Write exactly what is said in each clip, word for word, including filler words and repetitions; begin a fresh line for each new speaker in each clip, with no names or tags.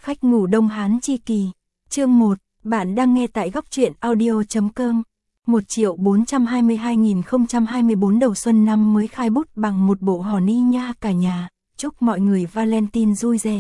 Khách ngủ Đông Hán chi kỳ. Chương một, bạn đang nghe tại góc truyện audio.com. một triệu bốn trăm hai mươi hai nghìn không trăm hai mươi tư đầu xuân năm mới khai bút bằng một bộ hò ni nha cả nhà. Chúc mọi người Valentine vui vẻ.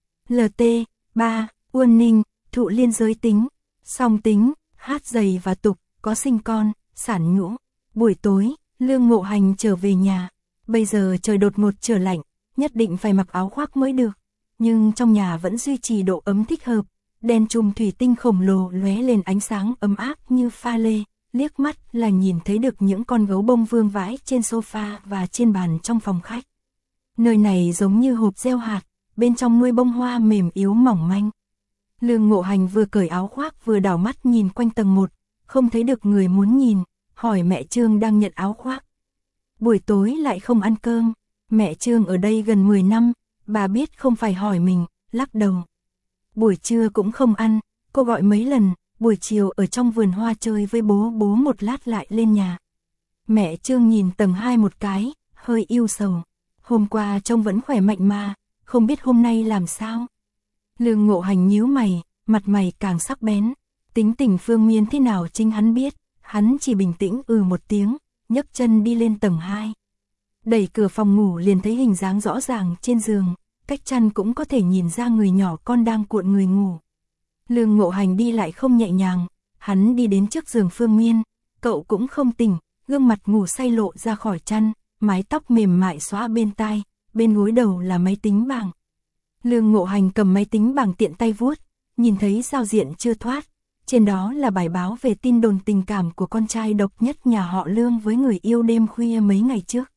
lờ tê, ba, Uôn Ninh, thụ liên giới tính, song tính, hát dày và tục, có sinh con, sản nhũ. Buổi tối, Lương Ngộ Hành trở về nhà. Bây giờ trời đột ngột trở lạnh, nhất định phải mặc áo khoác mới được. Nhưng trong nhà vẫn duy trì độ ấm thích hợp. Đèn chùm thủy tinh khổng lồ lóe lên ánh sáng ấm áp như pha lê, liếc mắt là nhìn thấy được những con gấu bông vương vãi trên sofa và trên bàn trong phòng khách. Nơi này giống như hộp gieo hạt, bên trong nuôi bông hoa mềm yếu mỏng manh. Lương Ngộ Hành vừa cởi áo khoác vừa đảo mắt nhìn quanh tầng một, không thấy được người muốn nhìn, hỏi mẹ Trương đang nhận áo khoác. Buổi tối lại không ăn cơm, mẹ Trương ở đây gần mười năm, bà biết không phải hỏi mình, lắc đầu. Buổi trưa cũng không ăn, cô gọi mấy lần, buổi chiều ở trong vườn hoa chơi với bố bố một lát lại lên nhà. Mẹ Trương nhìn tầng hai một cái, hơi ưu sầu. Hôm qua trông vẫn khỏe mạnh mà, không biết hôm nay làm sao. Lương Ngộ Hành nhíu mày, mặt mày càng sắc bén. Tính tình Phương Miên thế nào chính hắn biết, hắn chỉ bình tĩnh ừ một tiếng, nhấc chân đi lên tầng hai. Đẩy cửa phòng ngủ liền thấy hình dáng rõ ràng trên giường, cách chăn cũng có thể nhìn ra người nhỏ con đang cuộn người ngủ. Lương Ngộ Hành đi lại không nhẹ nhàng, hắn đi đến trước giường Phương Miên, cậu cũng không tỉnh, gương mặt ngủ say lộ ra khỏi chăn, mái tóc mềm mại xõa bên tai, bên gối đầu là máy tính bảng. Lương Ngộ Hành cầm máy tính bảng tiện tay vuốt, nhìn thấy giao diện chưa thoát, trên đó là bài báo về tin đồn tình cảm của con trai độc nhất nhà họ Lương với người yêu đêm khuya mấy ngày trước.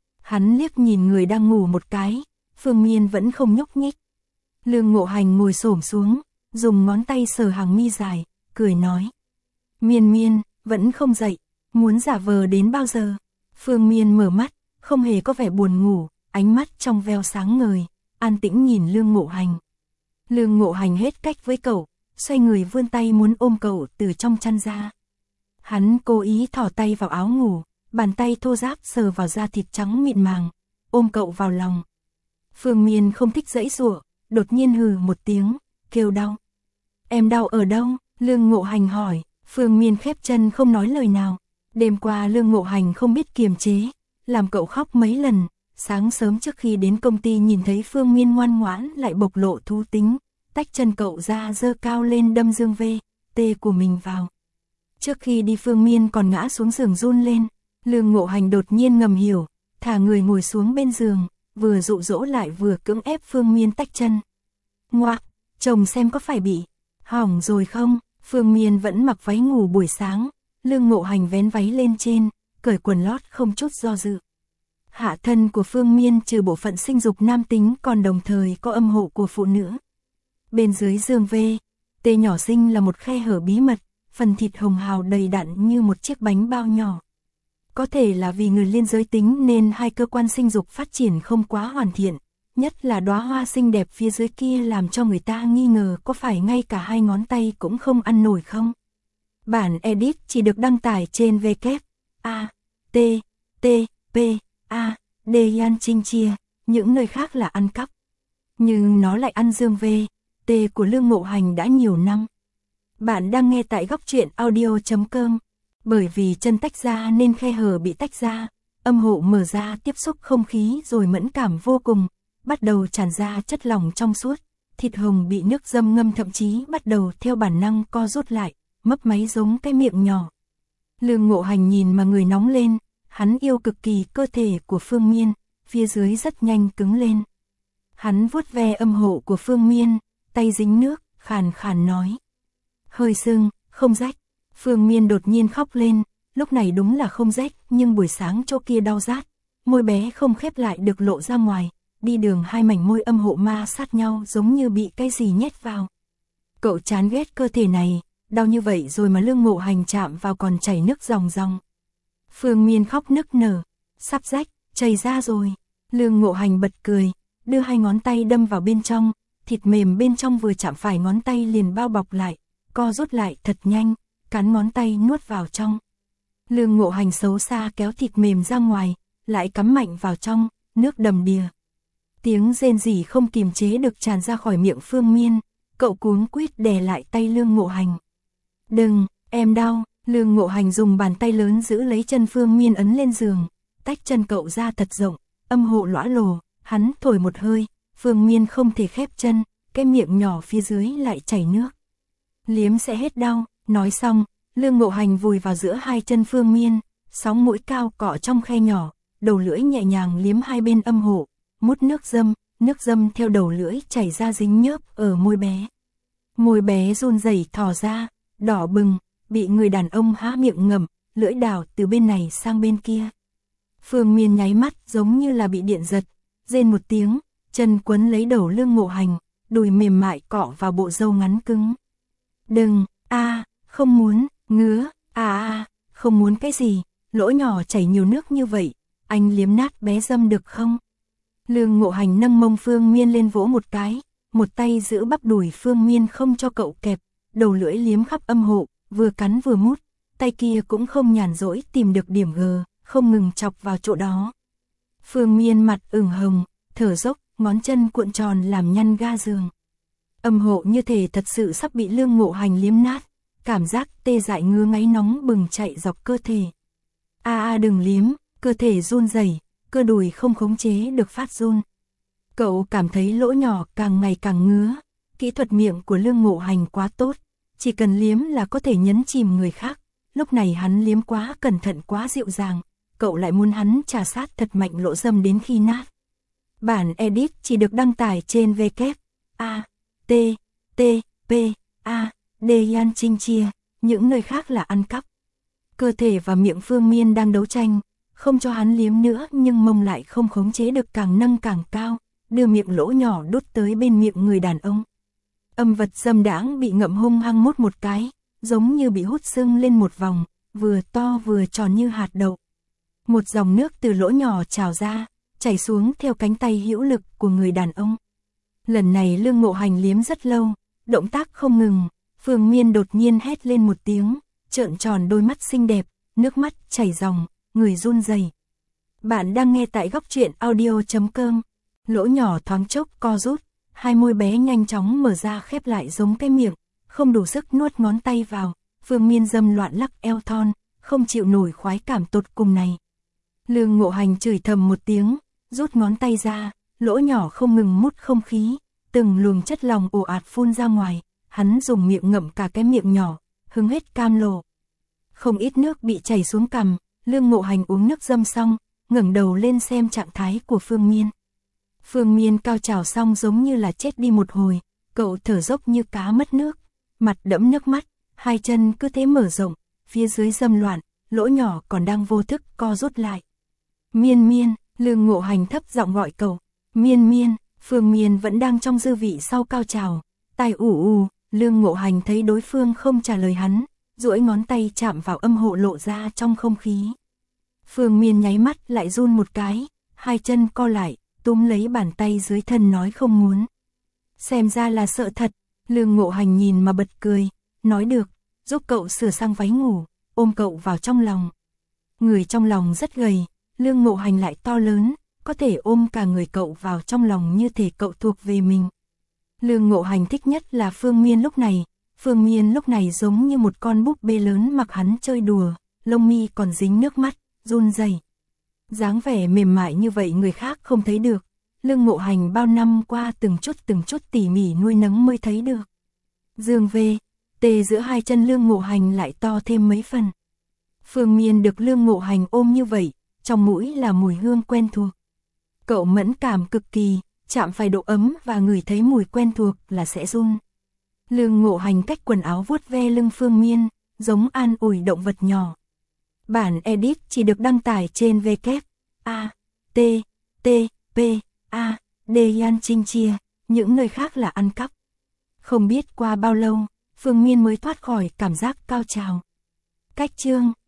Hắn liếc nhìn người đang ngủ một cái, Phương Miên vẫn không nhúc nhích. Lương Ngộ Hành ngồi xổm xuống, dùng ngón tay sờ hàng mi dài, cười nói. Miên Miên, vẫn không dậy, muốn giả vờ đến bao giờ? Phương Miên mở mắt, không hề có vẻ buồn ngủ, ánh mắt trong veo sáng ngời, an tĩnh nhìn Lương Ngộ Hành. Lương Ngộ Hành hết cách với cậu, xoay người vươn tay muốn ôm cậu từ trong chăn ra. Hắn cố ý thỏ tay vào áo ngủ, bàn tay thô ráp sờ vào da thịt trắng mịn màng, ôm cậu vào lòng. Phương Miên không thích giãy giụa, đột nhiên hừ một tiếng, kêu đau. Em đau ở đâu? Lương Ngộ Hành hỏi. Phương Miên khép chân không nói lời nào. Đêm qua Lương Ngộ Hành không biết kiềm chế, làm cậu khóc mấy lần. Sáng sớm trước khi đến công ty nhìn thấy Phương Miên ngoan ngoãn lại bộc lộ thú tính, tách chân cậu ra giơ cao lên đâm dương vê, tê của mình vào. Trước khi đi Phương Miên còn ngã xuống giường run lên. Lương Ngộ Hành đột nhiên ngầm hiểu, thả người ngồi xuống bên giường, vừa dụ dỗ lại vừa cưỡng ép Phương Miên tách chân. Ngoạc, chồng xem có phải bị hỏng rồi không? Phương Miên vẫn mặc váy ngủ buổi sáng, Lương Ngộ Hành vén váy lên trên, cởi quần lót không chút do dự. Hạ thân của Phương Miên trừ bộ phận sinh dục nam tính còn đồng thời có âm hộ của phụ nữ. Bên dưới dương vê, tê nhỏ xinh là một khe hở bí mật, phần thịt hồng hào đầy đặn như một chiếc bánh bao nhỏ. Có thể là vì người liên giới tính nên hai cơ quan sinh dục phát triển không quá hoàn thiện, nhất là đóa hoa xinh đẹp phía dưới kia làm cho người ta nghi ngờ có phải ngay cả hai ngón tay cũng không ăn nổi không. Bản edit chỉ được đăng tải trên W A T T P A D Yan Trinh Chia, những nơi khác là ăn cắp. Nhưng nó lại ăn dương V, T của Lương Ngộ Hành đã nhiều năm. Bạn đang nghe tại góc truyện audio.com. Bởi vì chân tách ra nên khe hở bị tách ra, âm hộ mở ra tiếp xúc không khí rồi mẫn cảm vô cùng, bắt đầu tràn ra chất lỏng trong suốt, thịt hồng bị nước dâm ngâm thậm chí bắt đầu theo bản năng co rút lại, mấp máy giống cái miệng nhỏ. Lương Ngộ Hành nhìn mà người nóng lên, hắn yêu cực kỳ cơ thể của Phương Miên, phía dưới rất nhanh cứng lên. Hắn vuốt ve âm hộ của Phương Miên, tay dính nước, khàn khàn nói. Hơi sưng, không rách. Phương Miên đột nhiên khóc lên, lúc này đúng là không rách, nhưng buổi sáng chỗ kia đau rát, môi bé không khép lại được lộ ra ngoài, đi đường hai mảnh môi âm hộ ma sát nhau giống như bị cái gì nhét vào. Cậu chán ghét cơ thể này, đau như vậy rồi mà Lương Ngộ Hành chạm vào còn chảy nước ròng ròng. Phương Miên khóc nức nở, sắp rách, chảy ra rồi. Lương Ngộ Hành bật cười, đưa hai ngón tay đâm vào bên trong, thịt mềm bên trong vừa chạm phải ngón tay liền bao bọc lại, co rút lại thật nhanh, cắn ngón tay nuốt vào trong. Lương Ngộ Hành xấu xa kéo thịt mềm ra ngoài, lại cắm mạnh vào trong, nước đầm đìa. Tiếng rên rỉ không kiềm chế được tràn ra khỏi miệng Phương Miên, cậu cuống quýt đè lại tay Lương Ngộ Hành. Đừng, em đau. Lương Ngộ Hành dùng bàn tay lớn giữ lấy chân Phương Miên ấn lên giường, tách chân cậu ra thật rộng, âm hộ lõa lồ, hắn thổi một hơi, Phương Miên không thể khép chân, cái miệng nhỏ phía dưới lại chảy nước. Liếm sẽ hết đau, nói xong, Lương Ngộ Hành vùi vào giữa hai chân Phương Miên, sóng mũi cao cọ trong khe nhỏ, đầu lưỡi nhẹ nhàng liếm hai bên âm hộ, mút nước dâm, nước dâm theo đầu lưỡi chảy ra dính nhớp ở môi bé. Môi bé run rẩy thò ra, đỏ bừng, bị người đàn ông há miệng ngậm, lưỡi đào từ bên này sang bên kia. Phương Miên nháy mắt giống như là bị điện giật, rên một tiếng, chân quấn lấy đầu Lương Ngộ Hành, đùi mềm mại cọ vào bộ râu ngắn cứng. Đừng, a, không muốn, ngứa, a a, không muốn cái gì, lỗ nhỏ chảy nhiều nước như vậy, anh liếm nát bé dâm được không? Lương Ngộ Hành nâng mông Phương Miên lên vỗ một cái, một tay giữ bắp đùi Phương Miên không cho cậu kẹp, đầu lưỡi liếm khắp âm hộ, vừa cắn vừa mút, tay kia cũng không nhàn rỗi tìm được điểm G, không ngừng chọc vào chỗ đó. Phương Miên mặt ửng hồng, thở dốc, ngón chân cuộn tròn làm nhăn ga giường. Âm hộ như thể thật sự sắp bị Lương Ngộ Hành liếm nát, cảm giác tê dại ngứa ngáy nóng bừng chạy dọc cơ thể. A a đừng liếm, cơ thể run rẩy, cơ đùi không khống chế được phát run. Cậu cảm thấy lỗ nhỏ càng ngày càng ngứa, kỹ thuật miệng của Lương Ngộ Hành quá tốt, chỉ cần liếm là có thể nhấn chìm người khác. Lúc này hắn liếm quá cẩn thận quá dịu dàng, cậu lại muốn hắn trà sát thật mạnh lỗ dâm đến khi nát. Bản edit chỉ được đăng tải trên W A T T P A D Yan Trinh Chia, những nơi khác là ăn cắp. Cơ thể và miệng Phương Miên đang đấu tranh, không cho hắn liếm nữa nhưng mông lại không khống chế được càng nâng càng cao, đưa miệng lỗ nhỏ đút tới bên miệng người đàn ông. Âm vật dâm đãng bị ngậm hung hăng mút một cái, giống như bị hút sưng lên một vòng, vừa to vừa tròn như hạt đậu. Một dòng nước từ lỗ nhỏ trào ra, chảy xuống theo cánh tay hữu lực của người đàn ông. Lần này Lương Ngộ Hành liếm rất lâu, động tác không ngừng, Phương Miên đột nhiên hét lên một tiếng, trợn tròn đôi mắt xinh đẹp, nước mắt chảy ròng, người run rẩy. Bạn đang nghe tại góc truyện audio chấm com. Lỗ nhỏ thoáng chốc co rút, hai môi bé nhanh chóng mở ra khép lại giống cái miệng, không đủ sức nuốt ngón tay vào. Phương Miên dâm loạn lắc eo thon, không chịu nổi khoái cảm tột cùng này. Lương Ngộ Hành chửi thầm một tiếng, rút ngón tay ra, lỗ nhỏ không ngừng mút không khí, từng luồng chất lỏng ồ ạt phun ra ngoài, hắn dùng miệng ngậm cả cái miệng nhỏ, hứng hết cam lồ. Không ít nước bị chảy xuống cằm, Lương Ngộ Hành uống nước dâm xong, ngẩng đầu lên xem trạng thái của Phương Miên. Phương Miên cao trào xong giống như là chết đi một hồi, cậu thở dốc như cá mất nước, mặt đẫm nước mắt, hai chân cứ thế mở rộng, phía dưới dâm loạn, lỗ nhỏ còn đang vô thức co rút lại. Miên Miên, Lương Ngộ Hành thấp giọng gọi cậu. Miên Miên, Phương Miên vẫn đang trong dư vị sau cao trào, tai ù ù. Lương Ngộ Hành thấy đối phương không trả lời hắn, duỗi ngón tay chạm vào âm hộ lộ ra trong không khí. Phương Miên nháy mắt lại run một cái, hai chân co lại, túm lấy bàn tay dưới thân nói không muốn. Xem ra là sợ thật, Lương Ngộ Hành nhìn mà bật cười, nói được, giúp cậu sửa sang váy ngủ, ôm cậu vào trong lòng. Người trong lòng rất gầy, Lương Ngộ Hành lại to lớn, có thể ôm cả người cậu vào trong lòng như thể cậu thuộc về mình. Lương Ngộ Hành thích nhất là Phương Miên lúc này, Phương Miên lúc này giống như một con búp bê lớn mặc hắn chơi đùa, lông mi còn dính nước mắt, run rẩy. Dáng vẻ mềm mại như vậy người khác không thấy được, Lương Ngộ Hành bao năm qua từng chút từng chút tỉ mỉ nuôi nấng mới thấy được. Dương về, tê giữa hai chân Lương Ngộ Hành lại to thêm mấy phần. Phương Miên được Lương Ngộ Hành ôm như vậy, trong mũi là mùi hương quen thuộc. Cậu mẫn cảm cực kỳ, chạm phải độ ấm và ngửi thấy mùi quen thuộc là sẽ run. Lương Ngộ Hành cách quần áo vuốt ve lưng Phương Miên, giống an ủi động vật nhỏ. Bản edit chỉ được đăng tải trên W A T T P A D Yan Trinh Chia, những nơi khác là ăn cắp. Không biết qua bao lâu, Phương Miên mới thoát khỏi cảm giác cao trào. Cách chương